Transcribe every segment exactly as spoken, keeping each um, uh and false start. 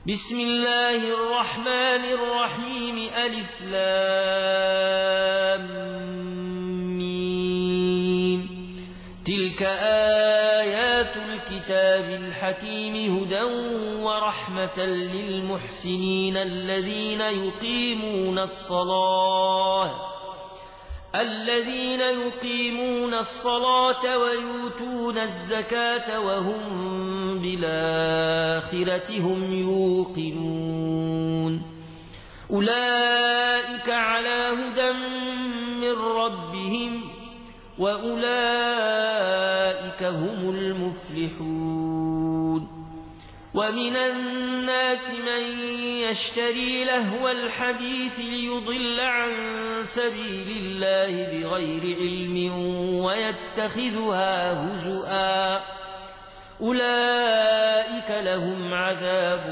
بسم الله الرحمن الرحيم ألف لام ميم تلك آيات الكتاب الحكيم هدى ورحمة للمحسنين الذين يقيمون الصلاة الذين يقيمون الصلاة ويؤتون الزكاة وهم بالآخرة هم يوقنون أولئك على هدى من ربهم وأولئك هم المفلحون ومن الناس من يشتري لهو الحديث ليضل عن سبيل الله بغير علم ويتخذها هزؤا أولئك لهم عذاب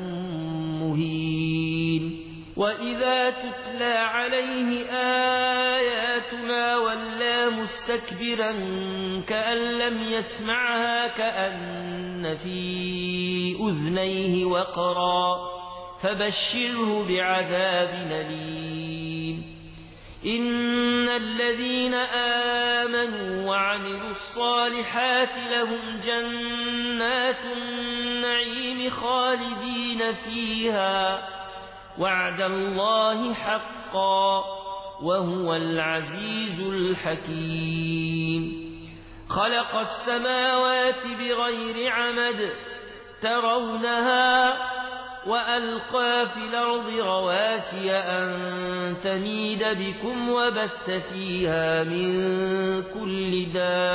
مهين وإذا تتلى عليه آياتنا ولى مستكبرا كأن لم يسمعها كأن في أذنيه وقرا فبشره بعذاب أليم إن الذين آمنوا وعملوا الصالحات لهم جنات النعيم خالدين فيها وعد الله حقا وهو العزيز الحكيم خلق السماوات بغير عمد ترونها وألقى في الأرض رواسي أن تميد بكم وبث فيها من كل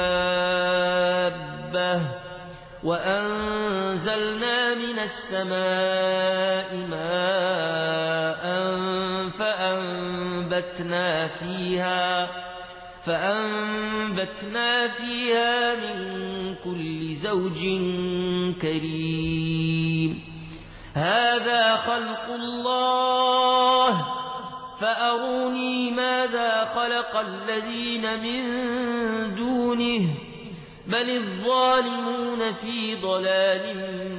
دابة وأنزلنا من السماء ماء فأنبتنا فيها فأنبتنا فيها من كل زوج كريم هذا خلق الله فأروني ماذا خلق الذين من دونه بل الظالمون في ضلال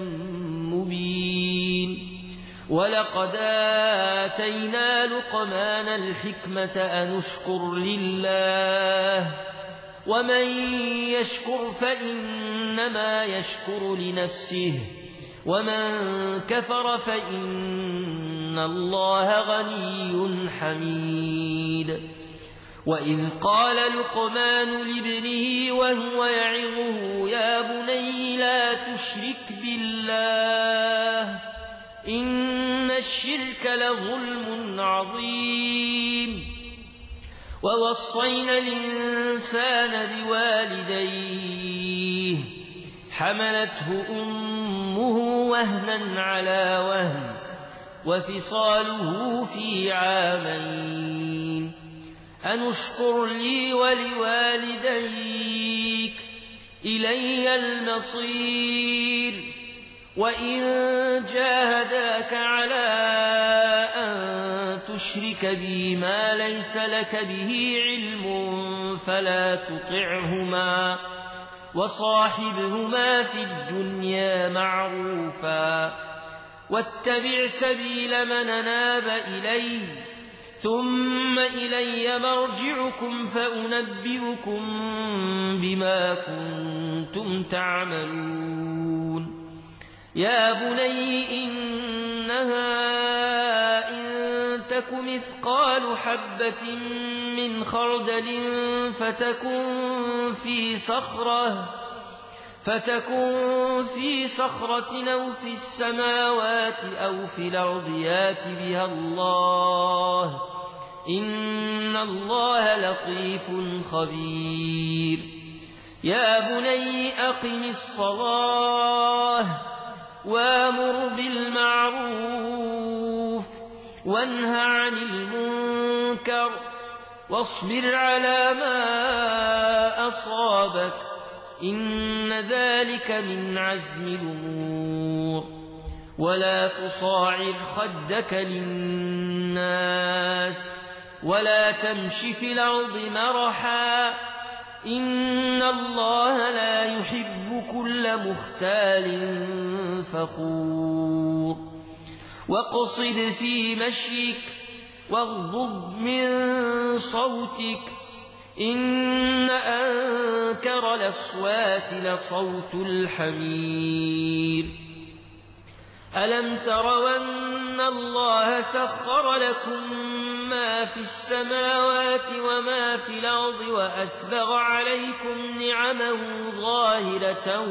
مبين ولقد آتينا لقمان الحكمة أن اشكر لله ومن يشكر فإنما يشكر لنفسه ومن كفر فإن الله غني حميد وإذ قال لقمان لابنه وهو يعظه يا بني لا تشرك بالله إن الشرك لظلم عظيم ووصينا الإنسان بوالديه حملته أمه وهنا على وهن وفصاله في عامين أن اشكر لي ولوالديك إلي المصير وإن جاهداك على أن تشرك بي ما ليس لك به علم فلا تطعهما وصاحبهما في الدنيا معروفا واتبع سبيل من أناب إلي ثم إلي مرجعكم فأنبئكم بما كنتم تعملون يا بني إنها إن تك مثقال حبة من خردل فتكن في صخرة فتكن في صخرة أو في السماوات أو في الأرض يات بها الله إن الله لطيف خبير يا بني أقم الصلاة وامر بالمعروف وانه عن المنكر واصبر على ما أصابك إن ذلك من عزم الأمور ولا تصاعر خدك للناس ولا تمش في الأرض مرحا إن الله لا يحب كل مختال فخور واقصد في مشيك واغضض من صوتك إن أنكر الأصوات لصوت الحمير ألم تروا أن الله سخر لكم ما في السماوات وما في الأرض وأسبغ عليكم نعمه ظاهرة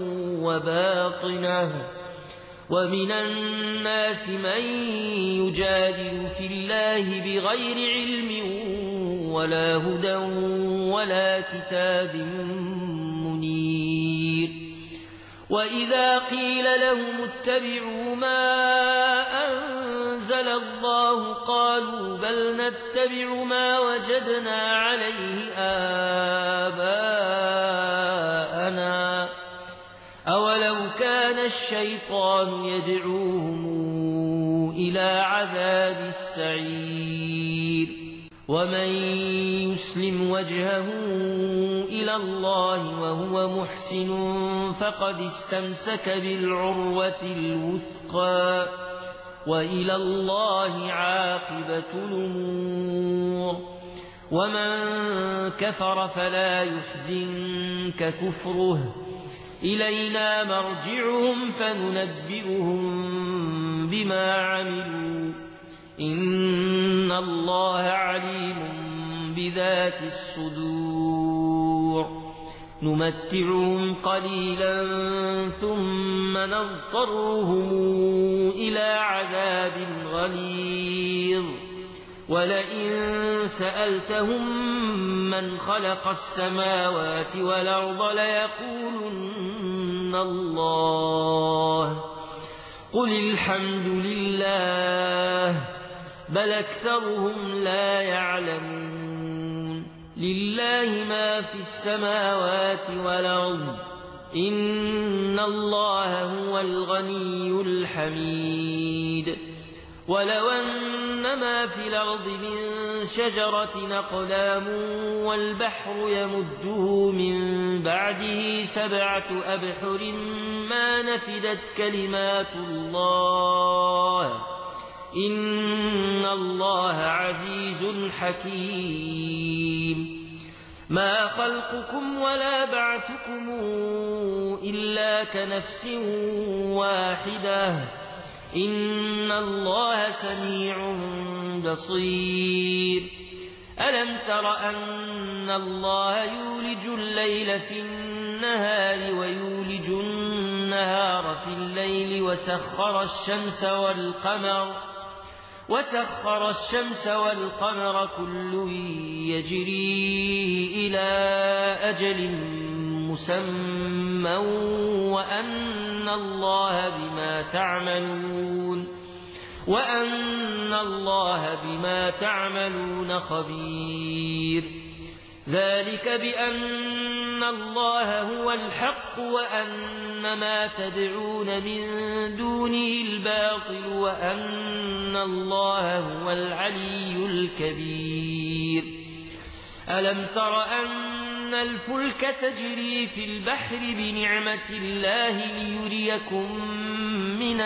وباطنة ومن الناس من يجادل في الله بغير علم ولا هدى ولا كتاب منير وإذا قيل لهم اتبعوا ما أنزل الله قالوا بل نتبع ما وجدنا عليه آباءنا أولو كان الشيطان يدعوهم إلى عذاب السعير ومن يسلم وجهه إلى الله وهو محسن فقد استمسك بالعروة الوثقى وإلى الله عاقبة الأمور ومن كفر فلا يحزنك كفره إلينا مرجعهم فننبئهم بما عملوا إن الله عليم بذات الصدور نمتعهم قليلا ثم نضطرهم إلى عذاب غليظ ولئن سألتهم من خلق السماوات والأرض ليقولن الله قل الحمد لله بل أكثرهم لا يعلمون لله ما في السماوات والأرض إن الله هو الغني الحميد ولو أن ما في الأرض من شجرة أقلام والبحر يمده من بعده سبعة أبحر ما نفدت كلمات الله إن الله عزيز حكيم ما خلقكم ولا بعثكم إلا كنفس واحدة إن الله سميع بصير ألم تر أن الله يولج الليل في النهار ويولج النهار في الليل وسخر الشمس والقمر وسخر الشمس والقمر كل يجري إلى أجل مسمى وأن الله بما تعملون وأن الله بما تعملون خبير ذلك بأن الله هو الحق وأن ما تدعون من دونه الباطل وأن الله هو العلي الكبير ألم تر أن الفلك تجري في البحر بنعمة الله ليريكم من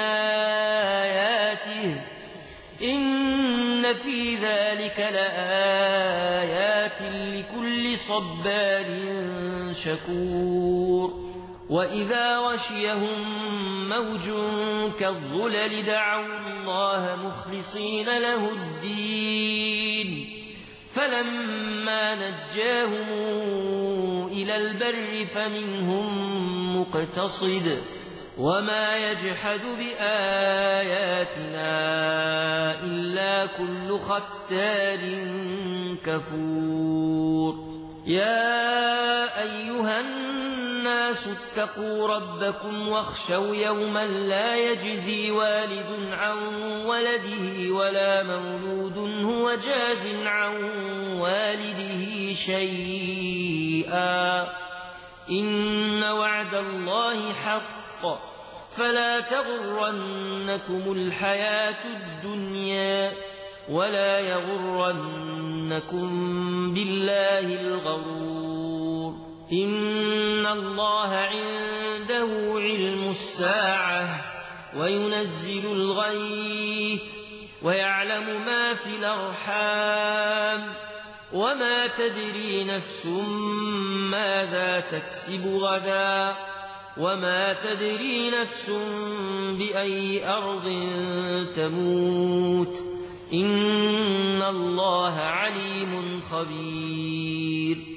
آياته إن في ذلك لآيات لكل صبار شكور وإذا غشيهم موج كالظلل دعوا الله مخلصين له الدين فلما نجاهم إلى البر فمنهم مقتصد وما يجحد بآياتنا إلا كل ختار كفور يا أيها الناس اتقوا ربكم واخشوا يوما لا يجزي والد عن ولده ولا مولود هو جاز عن والده شيئا إن وعد الله حق فلا تغرنكم الحياة الدنيا ولا يغرنكم بالله الغرور إن الله عنده علم الساعة وينزل الغيث ويعلم ما في الأرحام وما تدري نفس ماذا تكسب غدا وما تدري نفس بأي أرض تموت إن الله عليم خبير